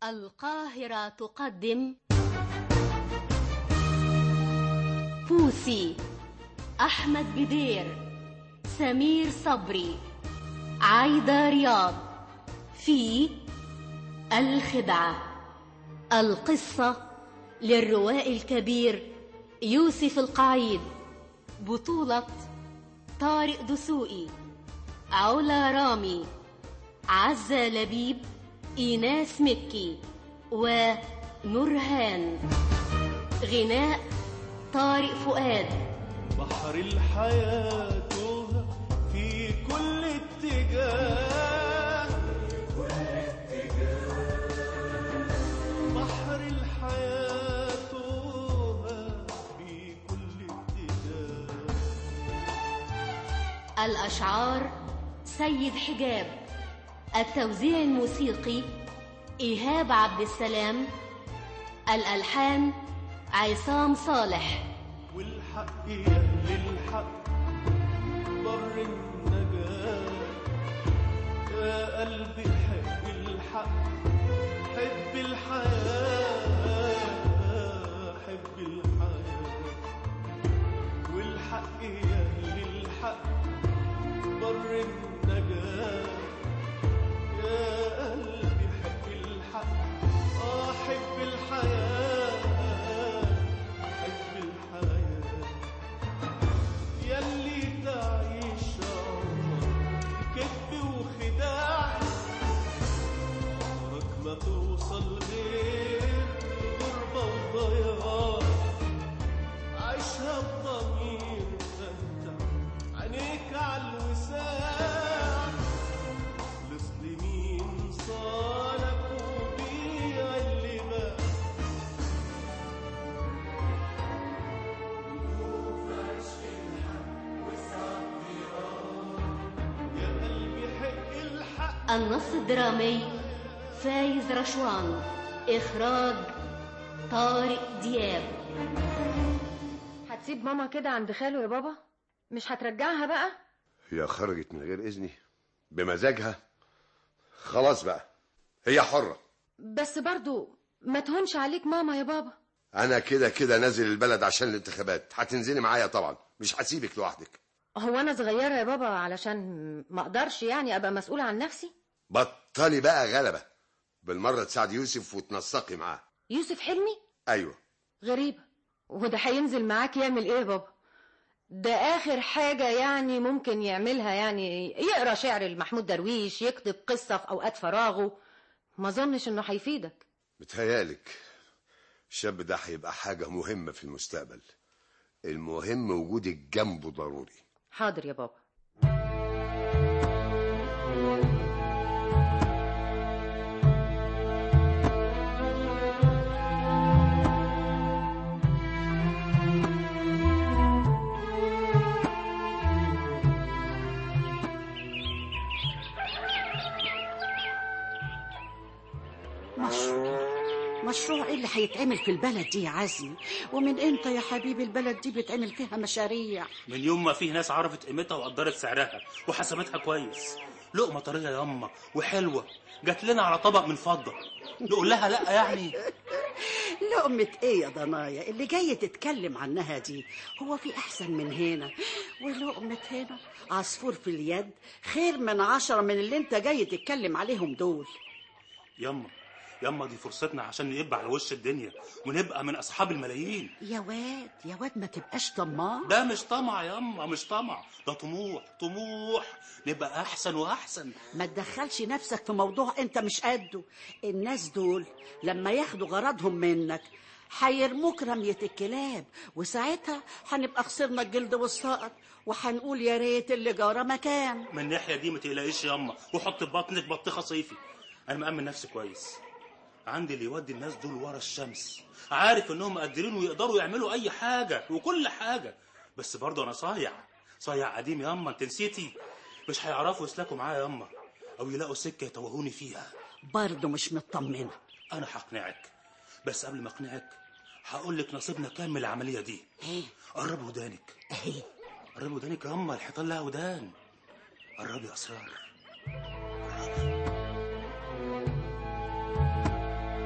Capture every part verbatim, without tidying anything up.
القاهرة تقدم بوسي، أحمد بدير، سمير صبري، عايدة رياض في الخدعة. القصة للروائي الكبير يوسف القعيد، بطولة طارق دسوقي، علا رامي، عزة لبيب، إيناس مكي ونورهان. غناء طارق فؤاد. بحر الحياة توه في كل اتجاه، كل اتجاه. بحر الحياة توه في كل اتجاه. الأشعار سيد حجاب، التوزيع الموسيقي إيهاب عبد السلام، الألحان عصام صالح. والحق يهل الحق بر النجاة، يا قلبي حب الحق، حب الحياة، حب الحياة. والحق يهل الحق بر النجاة، يا قلبي حب الحق، آه حب الحياة، حب الحياة. ياللي تعيش عمرك كذب وخداع، عمرك ما توصل غير غربة وضياع. عيشها بضمير فتح عينيك عالوساع، خلص لمين صالك وبيع اللي باع. وقوف عشق الحق وسعد يا قلبي حق الحق. النص الدرامي فايز رشوان، إخراج طارق دياب. هتسيب ماما كده عند خاله يا بابا؟ مش هترجعها بقى؟ هي خرجت من غير إذني بمزاجها، خلاص بقى هي حرة. بس برضو ما تهونش عليك ماما يا بابا. أنا كده كده نازل البلد عشان الانتخابات، هتنزلي معايا طبعا، مش هسيبك لوحدك. هو أنا صغيرة يا بابا علشان ما أقدرش يعني أبقى مسؤولة عن نفسي؟ بطلي بقى غلبة، بالمرة تساعد يوسف وتنسقي معاه. يوسف حلمي؟ أيوة. غريبة، وده هينزل معاك يعمل إيه يا بابا؟ ده آخر حاجة يعني ممكن يعملها، يعني يقرأ شعر المحمود درويش، يكتب قصة في أوقات فراغه. ما ظنش إنه هيفيدك. متهيالك الشاب ده هيبقى حاجة مهمة في المستقبل، المهم وجودك جنبه ضروري. حاضر يا بابا. مشروع مشروع ايه اللي هيتعمل في البلد دي يا عزمي؟ ومن امتى يا حبيبي البلد دي بيتعمل فيها مشاريع؟ من يوم ما فيه ناس عرفت قيمتها وقدرت سعرها وحسبتها كويس. لقمه طريه ياما وحلوه جات لنا على طبق من فضه، نقول لها لا يعني؟ لقمة ايه يا ضنايا اللي جاي تتكلم عنها دي؟ هو في احسن من هنا؟ ولقمة هنا عصفور في اليد خير من عشرة من اللي انت جاي تتكلم عليهم دول. ياما ياما دي فرصتنا عشان نبقى على وش الدنيا ونبقى من اصحاب الملايين. يا واد يا واد ما تبقاش طماع. ده مش طمع ياما، مش طمع، ده طموح، طموح نبقى احسن واحسن. ما تدخلش نفسك في موضوع انت مش قده. الناس دول لما ياخدوا غرضهم منك هيرموك رمية الكلاب، وساعتها هنبقى خسرنا الجلد والسقط وهنقول يا ريت اللي جارة مكان. من الناحية دي ما تقلقيش ياما، وحط في بطنك بطيخة صيفي. انا مأمن نفسي كويس، عندي اللي يودي الناس دول ورا الشمس، عارف انهم قادرين ويقدروا يعملوا اي حاجة وكل حاجة. بس برضه انا صايع صايع قديم ياما، انت نسيتي؟ مش هيعرفوا يسلكوا معايا ياما، او يلاقوا سكة يتوهوني فيها. برضه مش مطمنة. انا هقنعك، بس قبل ما اقنعك هقول لك نصيبنا كام من العملية دي. ايه؟ قرب ودانك، ايه؟ قرب ودانك ياما، الحيطان لها ودان. قربي يا اسرار.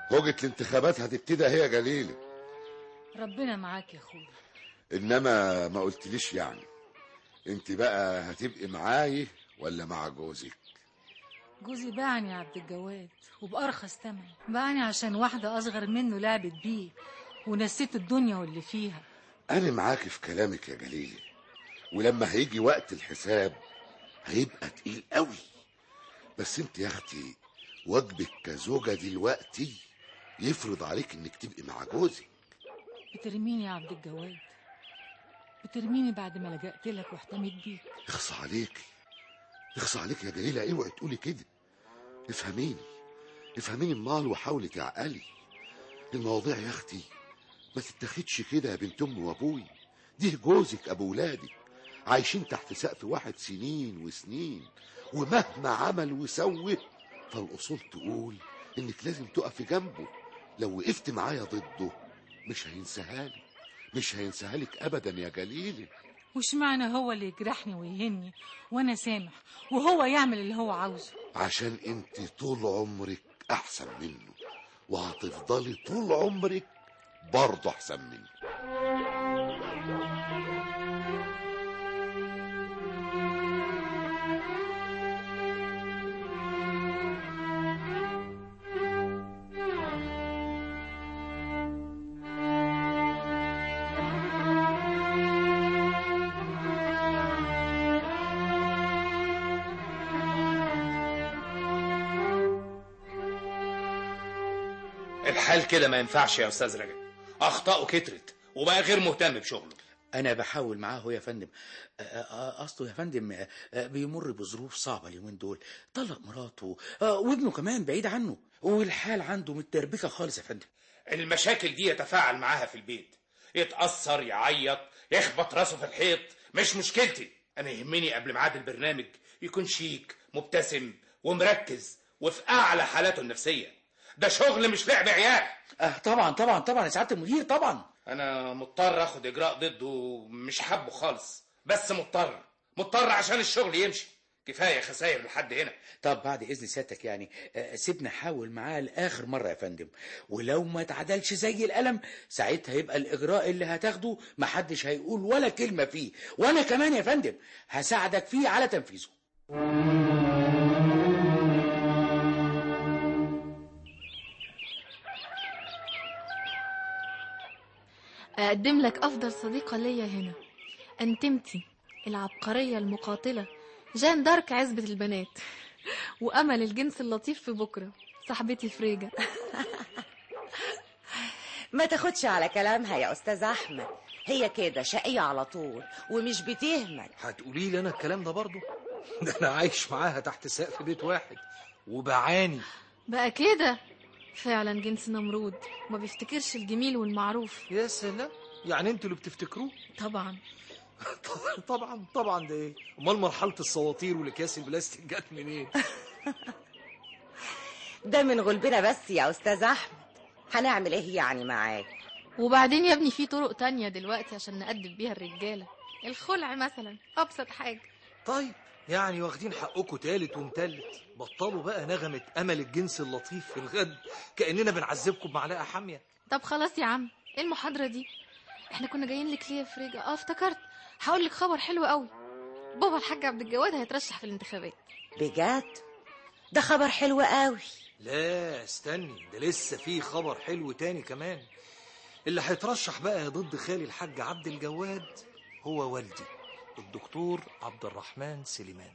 هوجة الانتخابات هتبتدي هي جليلة. ربنا معاك يا اخويا. انما ما قلتليش يعني انت بقى هتبقي معاي ولا مع جوزك؟ جوزي باعني يا عبد الجواد وبأرخص تمن، باعني عشان واحدة أصغر منه لعبت بيه ونسيت الدنيا واللي فيها. انا معاك في كلامك يا جليلة، ولما هيجي وقت الحساب هيبقى تقيل قوي. بس انت يا اختي واجبك كزوجة دلوقتي يفرض عليك انك تبقي مع جوزك. بترميني يا عبد الجواد، بترميني بعد ما لجأت لك واحتميت بيك. اخصى عليكي، اخصى عليكي يا جليلة، اوعي تقولي كده. افهميني افهميني امال وحاولي تعقلي. المواضيع يا اختي ما تتاخدش كده يا بنت امي وابوي. دي جوزك ابو ولادك عايشين تحت سقف واحد سنين وسنين، ومهما عمل وسوي فالاصول تقول انك لازم تقفي جنبه. لو وقفت معايا ضده مش هينساهالك، مش هينساهالك ابدا يا جليلة. وش معنى هو اللي يجرحني ويهني وانا سامح وهو يعمل اللي هو عاوزه؟ عشان انت طول عمرك احسن منه، وهتفضلي طول عمرك برضه احسن منه. الحال كده ما ينفعش يا استاذ رجب، اخطائه كترت وبقى غير مهتم بشغله. انا بحاول معاه هو يا فندم. اصله يا فندم بيمر بظروف صعبه اليومين دول، طلق مراته وابنه كمان بعيد عنه، والحال عنده متدربكه خالص يا فندم. المشاكل دي يتفاعل معاها في البيت، يتأثر يعيط يخبط راسه في الحيط، مش مشكلتي. انا يهمني قبل ميعاد البرنامج يكون شيك مبتسم ومركز وفي اعلى حالاته النفسيه. ده شغل مش لعب عيال. اه طبعا طبعا طبعا يا سعاده المدير طبعا. انا مضطر اخد اجراء ضده، مش حابه خالص بس مضطر مضطر عشان الشغل يمشي. كفايه خسائر لحد هنا. طب بعد اذن سيادتك يعني سيبنا حاول معاه لاخر مره يا فندم، ولو ما تعدلش زي القلم ساعتها يبقى الاجراء اللي هتاخده محدش هيقول ولا كلمه فيه، وانا كمان يا فندم هساعدك فيه على تنفيذه. أقدم لك أفضل صديقة ليا هنا، أنتمتي العبقرية المقاتلة جان دارك عزبة البنات وأمل الجنس اللطيف في بكرة صاحبتي فريجة. ما تاخدش على كلامها يا أستاذ أحمد، هي كده شقية على طول ومش بتهمل. هتقولي لي أنا الكلام ده برضو؟ ده أنا عايش معاها تحت سقف بيت واحد وبعاني. بقى كده فعلا جنس نمرود ما بيفتكرش الجميل والمعروف. يا سلام، يعني انتوا اللي بتفتكروه؟ طبعا طبعا طبعا. ده ايه امال مرحله الصواطير والاكياس البلاستيك جت منين؟ ده من غلبنا بس يا استاذ احمد، هنعمل ايه يعني معاه؟ وبعدين يا ابني في طرق تانية دلوقتي عشان نأدب بيها الرجاله، الخلع مثلا ابسط حاجه. طيب يعني واخدين حقكم تالت ومتلت، بطلوا بقى نغمه امل الجنس اللطيف في الغد كاننا بنعذبكم بمعلقه حاميه. طب خلاص يا عم، ايه المحاضره دي؟ احنا كنا جايين لك ليه يا فريجة؟ اه افتكرت، هقول لك خبر حلو قوي. بابا الحاج عبد الجواد هيترشح في الانتخابات. بجد؟ ده خبر حلو قوي. لا استني، ده لسه في خبر حلو تاني كمان. اللي هيترشح بقى ضد خالي الحاج عبد الجواد هو والدي الدكتور عبد الرحمن سليمان.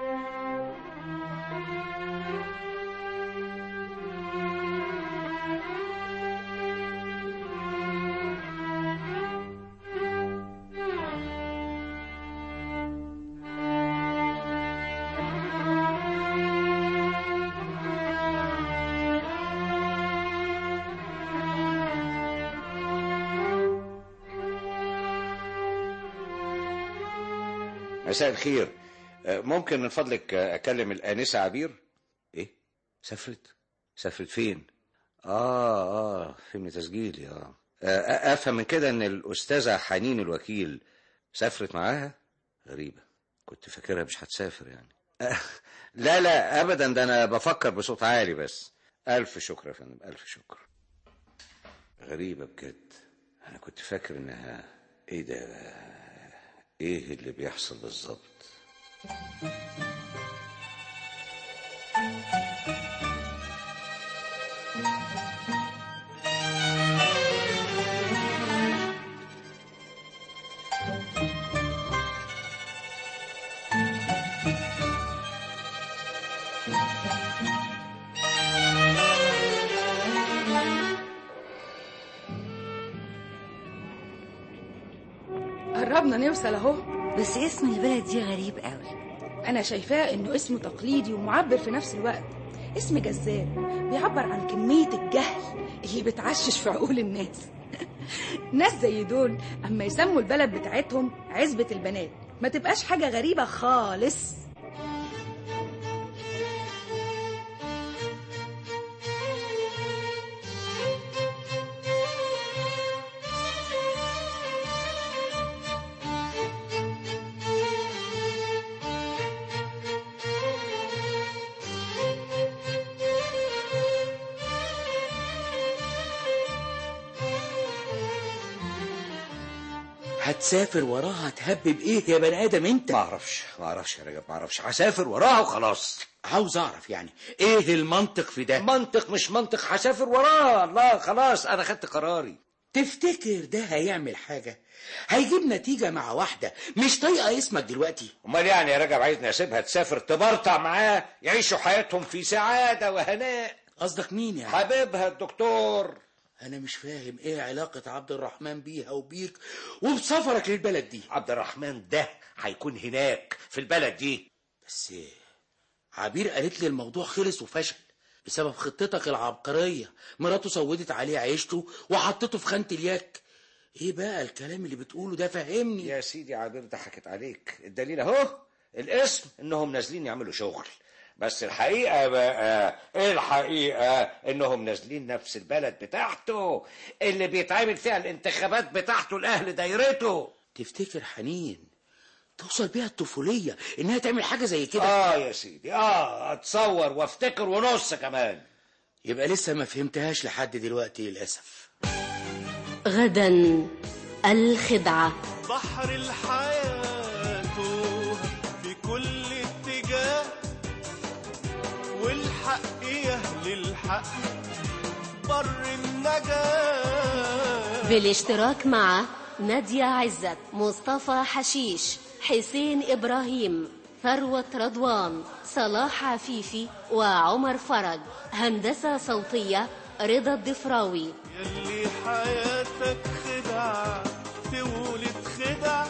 مساء الخير، ممكن من فضلك اكلم الانسه عبير؟ ايه سافرت؟ سافرت فين؟ اه اه فيلم تسجيلي. اه افهم من كده ان الاستاذه حنين الوكيل سافرت معاها. غريبه، كنت فاكرها مش هتسافر يعني. آه لا لا ابدا، ده انا بفكر بصوت عالي بس. الف شكر يا فندم، الف شكر. غريبه بجد، انا كنت فاكر انها ايه ده، ايه اللي بيحصل بالظبط؟ قربنا نوصل اهو. بس اسم البلد دي غريب قوي. انا شايفاه انه اسم تقليدي ومعبر في نفس الوقت، اسم جذاب بيعبر عن كمية الجهل اللي بتعشش في عقول الناس. ناس زي دول اما يسموا البلد بتاعتهم عزبة البنات ما تبقاش حاجة غريبة خالص. هتسافر وراها تهبب ايه يا بني ادم انت؟ ما اعرفش ما اعرفش يا رجب، ما اعرفش. هسافر وراها وخلاص. عاوز اعرف يعني ايه المنطق في ده؟ منطق مش منطق، هسافر وراها. الله، خلاص انا خدت قراري. تفتكر ده هيعمل حاجة؟ هيجيب نتيجة مع واحدة مش طايقة اسمك دلوقتي؟ امال يعني يا رجب عايزني اسيبها تسافر تبرطع معاه يعيشوا حياتهم في سعادة وهناء؟ قصدك مين يعني؟ حبيبها الدكتور. انا مش فاهم ايه علاقة عبد الرحمن بيها وبيك وبسفرك للبلد دي. عبد الرحمن ده هيكون هناك في البلد دي. بس عبير قالت لي الموضوع خلص وفشل بسبب خطتك العبقرية. مراته سودت عليه عيشته وحطته في خانة اليك. ايه بقى الكلام اللي بتقوله ده؟ فهمني يا سيدي. عبير ضحكت عليك. الدليل اهو، الاسم انهم نازلين يعملوا شغل، بس الحقيقة بقى ايه الحقيقة؟ انهم نازلين نفس البلد بتاعته اللي بيتعمل فيها الانتخابات بتاعته لأهل دايرته. تفتكر حنين توصل بيها الطفولية انها تعمل حاجة زي كده؟ اه يا سيدي، اه اتصور وافتكر ونص كمان. يبقى لسه ما فهمتهاش لحد دلوقتي للأسف. غدا الخدعة. بحر الحياة في كل اتجاه، والحق يهل الحق بر النجاة. بالاشتراك مع نادية عزت، مصطفى حشيش، حسين إبراهيم، ثروة رضوان، صلاح عفيفي، وعمر فرج. هندسة صوتية رضا الضفراوي. يلي حياتك خدعة تولد خدع،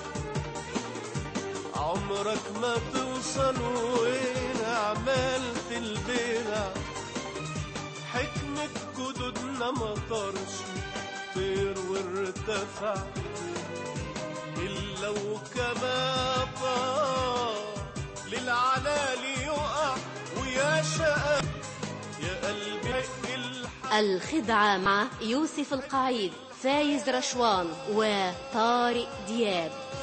عمرك ما توصل وين عملت البدع. حكمة جدودنا ما طارش طير وارتفع، إلا وكما طار للعلالي يقع. ويا شقا يا قلبي الحق. الخدعة مع يوسف القعيد، فايز رشوان، وطارق دياب.